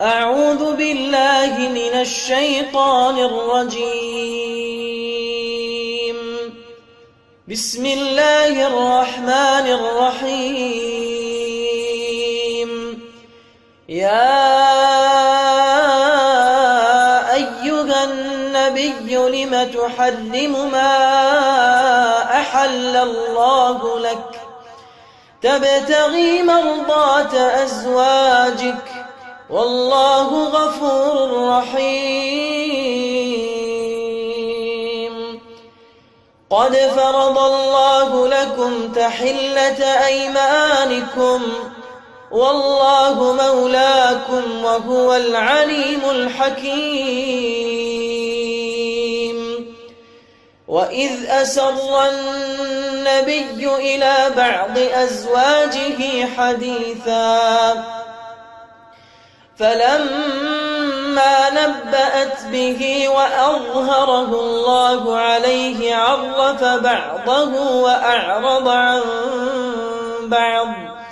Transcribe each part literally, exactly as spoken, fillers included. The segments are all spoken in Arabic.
أعوذ بالله من الشيطان الرجيم. بسم الله الرحمن الرحيم. يا أيها النبي لم تحرم ما أحل الله لك تبتغي مرضات أزواجك والله غفور رحيم. قد فرض الله لكم تحلة أيمانكم والله مولاكم وهو العليم الحكيم. وإذ أسر النبي إلى بعض أزواجه حديثا فلما نبأت به وأظهره الله عليه عرف بعضه وأعرض عن بعض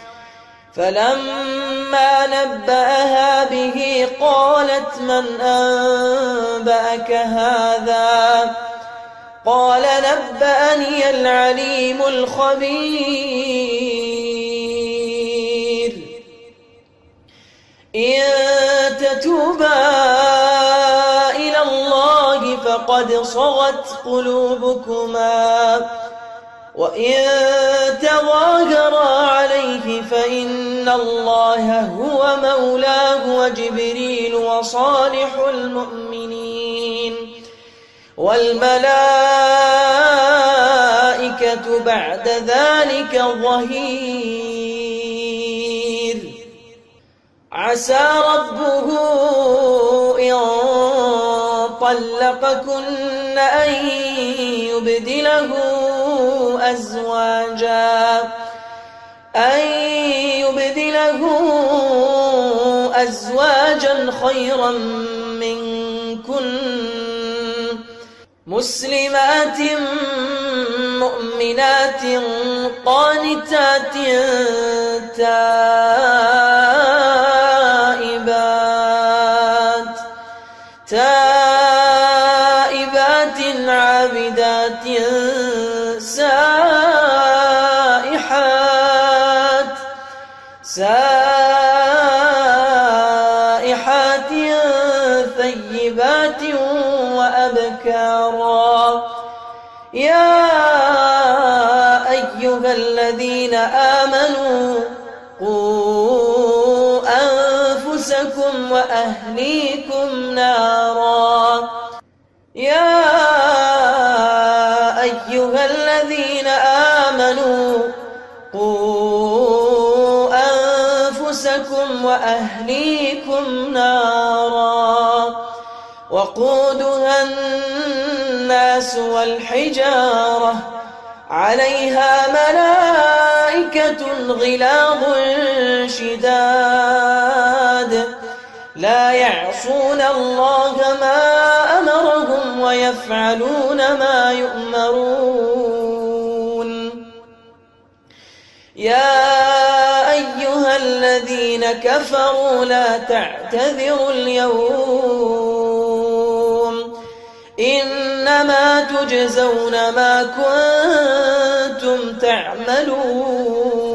فلما نبأها به قالت من أنبأك هذا قال نبأني العليم الخبير. إن تتوبا إلى الله فقد صغت قلوبكما وإن تظاهرا عليه فإن الله هو مولاه وجبريل وصالح المؤمنين والملائكة بعد ذلك ظهير. عسى ربه إن طلقكن أن يبدله أزواجا أن يبدله أزواجا خيرا منكن مسلمات مؤمنات قانتات تائبات تائبات عابدات سائحات سائحات ثيبات وأبكارا. يا أيها الذين آمنوا قوا أنفسكم وأهليكم نارا يا أيها الذين آمنوا قوا أنفسكم وأهليكم نارا وقودها الناس والحجارة عليها ملائكة غلاظ شداد لا يعصون الله ما أمرهم ويفعلون ما يؤمرون. يا أيها الذين كفروا لا تعتذروا اليوم إنما تجزون ما كنتم تعملون.